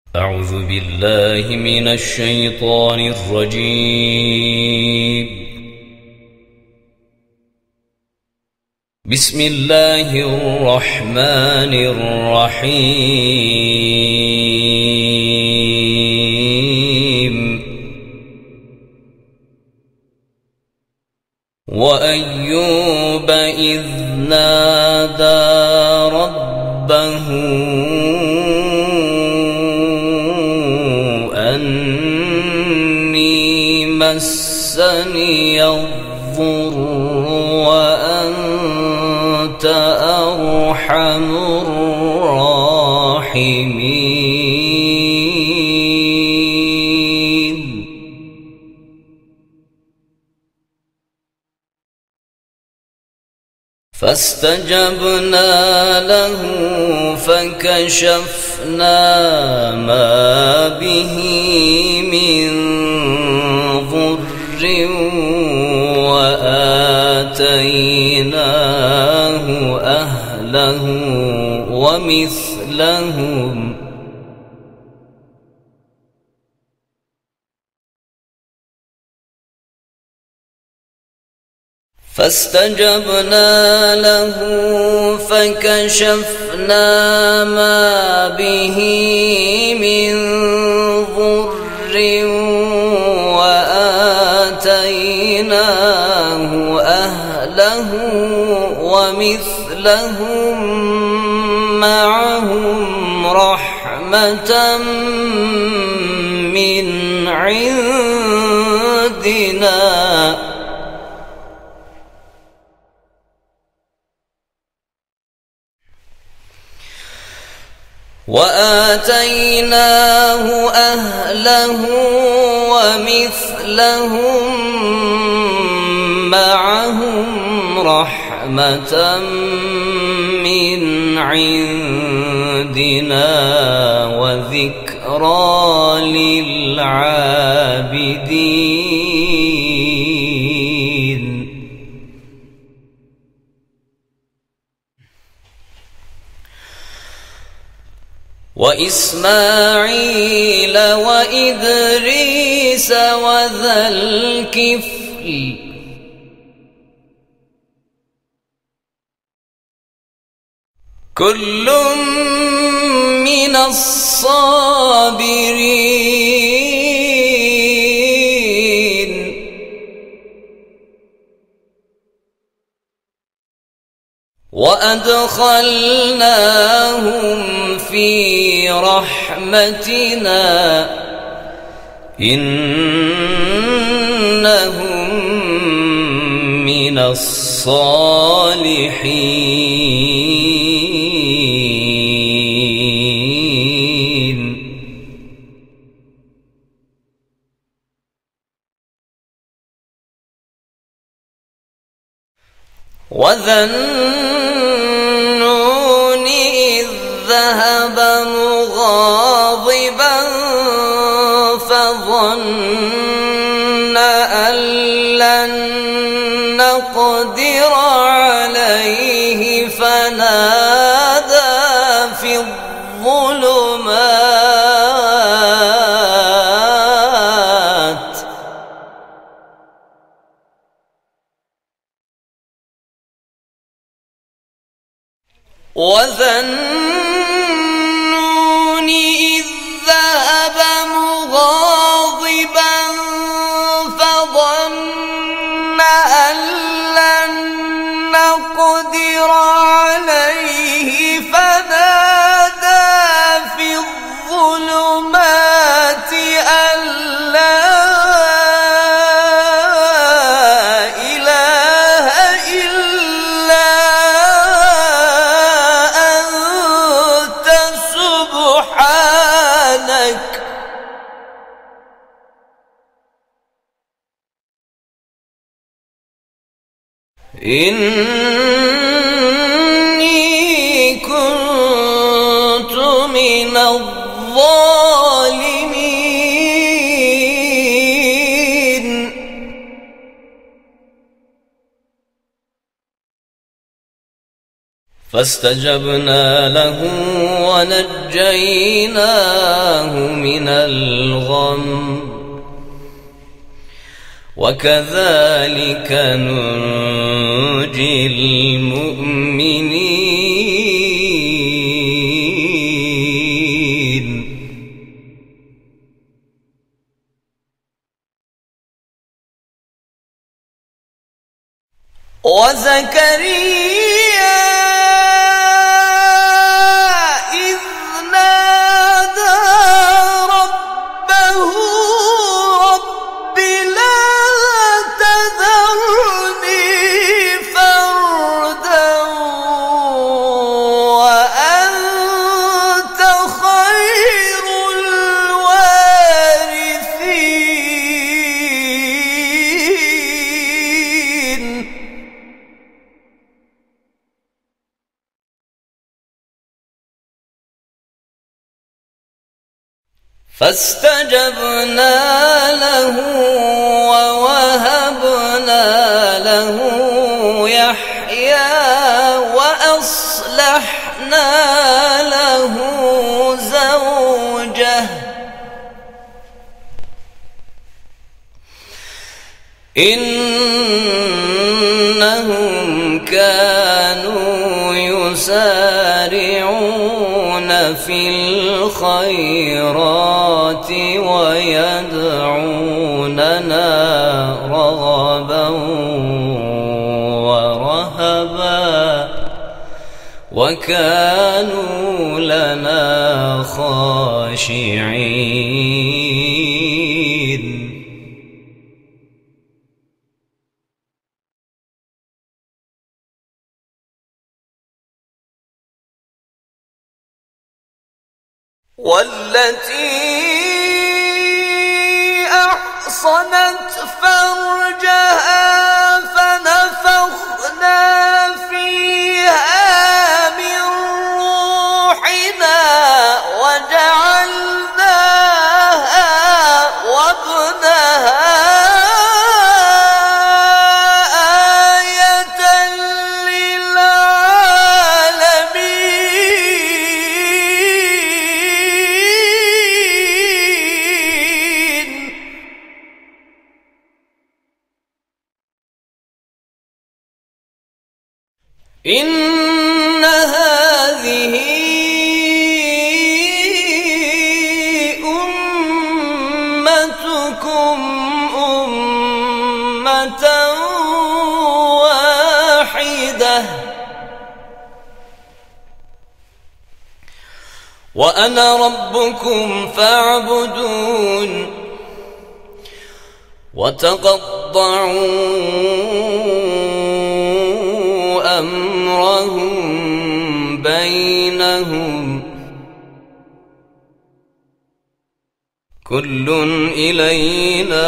أعوذ بالله من الشيطان الرجيم. بسم الله الرحمن الرحيم. وأيوب إذ نادى ربه أني مسني الضر وأنت أرحم الراحمين. فاستجبنا له فكشفنا ما به من ضر وآتيناه أهله فاستجبنا له فكشفنا ما به من ضر وآتيناه أهله ومثلهم معهم رحمة من عندنا وآتيناه أهله ومثلهم معهم رحمة من عندنا وذكرى للعابدين. وإسماعيل وإدريس وذا الكفل كل من الصابرين. وأدخلناهم في رحمتنا إنهم من الصالحين. وذا النون إذ ذهب مغاضبا فظن أن لن نقدر عليه فنادى في الظلمات وذا النون إذ ذهب مغاضبا فظن أن لن نقدر عليه فنادى في الظلمات أن لا إني كنت من الظالمين. فاستجبنا له ونجيناه من الغم وكذلك ننجي المؤمنين. وزكريا إذ نادى ربه رب لا تذرني فردا وأنت خير الوارثين. فاستجبنا له ووهبنا له يحيى وأصلحنا له زوجه إنهم كانوا يسارعون في الخيرات ويدعوننا رغبا ورهبا وكانوا لنا خاشعين. والتي أحصنت فرجها فنفخنا فيها من روحنا وجعلناها وابنها إن هذه أمتكم أمة واحدة وأنا ربكم فاعبدون. وتقطعوا أمرهم بينهم كل إلينا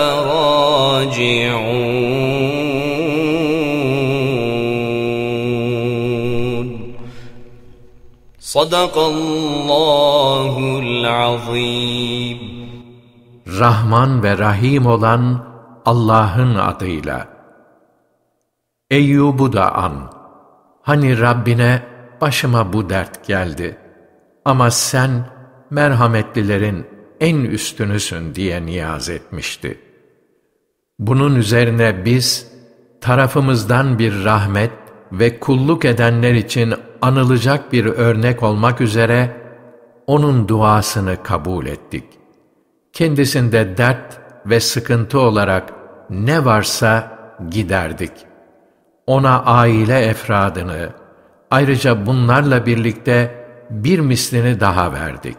راجعون. صدق الله العظيم. Rahman ve Rahim olan Allah'ın adıyla. Eyyub'u da an. Hani Rabbine başıma bu dert geldi. Ama sen merhametlilerin en üstünüsün diye niyaz etmişti. Bunun üzerine biz tarafımızdan bir rahmet ve kulluk edenler için anılacak bir örnek olmak üzere onun duasını kabul ettik. Kendisinde dert ve sıkıntı olarak ne varsa giderdik. Ona aile efradını, ayrıca bunlarla birlikte bir mislini daha verdik.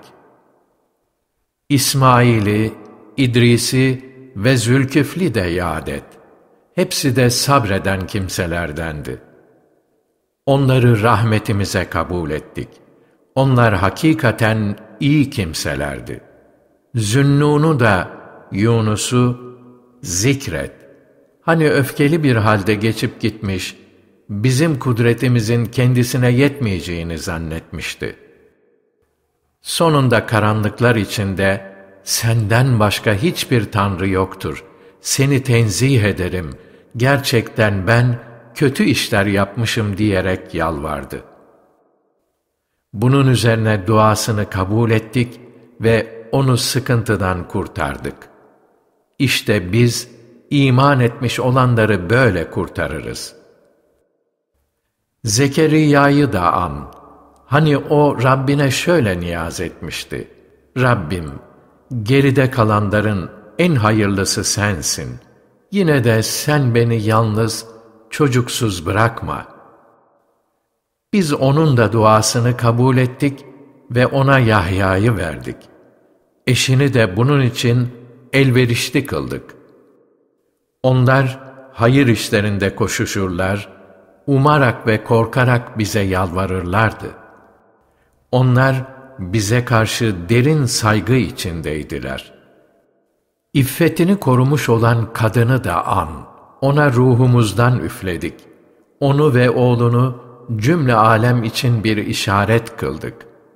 İsmail'i, İdris'i ve Zülkifl'i de yad et. Hepsi de sabreden kimselerdendi. Onları rahmetimize kabul ettik. Onlar hakikaten iyi kimselerdi. Zünnun'u da, Yunus'u zikret. Hani öfkeli bir halde geçip gitmiş, bizim kudretimizin kendisine yetmeyeceğini zannetmişti. Sonunda karanlıklar içinde, senden başka hiçbir tanrı yoktur, seni tenzih ederim, gerçekten ben kötü işler yapmışım diyerek yalvardı. Bunun üzerine duasını kabul ettik ve onu sıkıntıdan kurtardık. İşte biz iman etmiş olanları böyle kurtarırız. Zekeriya'yı da an. Hani o Rabbine şöyle niyaz etmişti: Rabbim, geride kalanların en hayırlısı sensin. Yine de sen beni yalnız, çocuksuz bırakma. Biz onun da duasını kabul ettik ve ona Yahya'yı verdik. Eşini de bunun için elverişli kıldık. Onlar hayır işlerinde koşuşurlar, umarak ve korkarak bize yalvarırlardı. Onlar bize karşı derin saygı içindeydiler. İffetini korumuş olan kadını da an. Ona ruhumuzdan üfledik. Onu ve oğlunu cümle alem için bir işaret kıldık.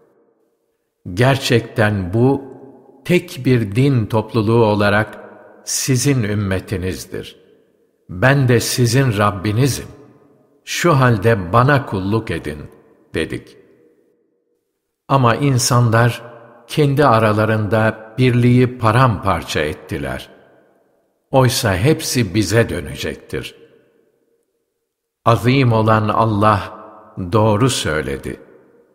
Gerçekten bu, tek bir din topluluğu olarak sizin ümmetinizdir. Ben de sizin Rabbinizim. Şu halde bana kulluk edin, dedik. Ama insanlar kendi aralarında birliği paramparça ettiler. Oysa hepsi bize dönecektir. Azim olan Allah doğru söyledi.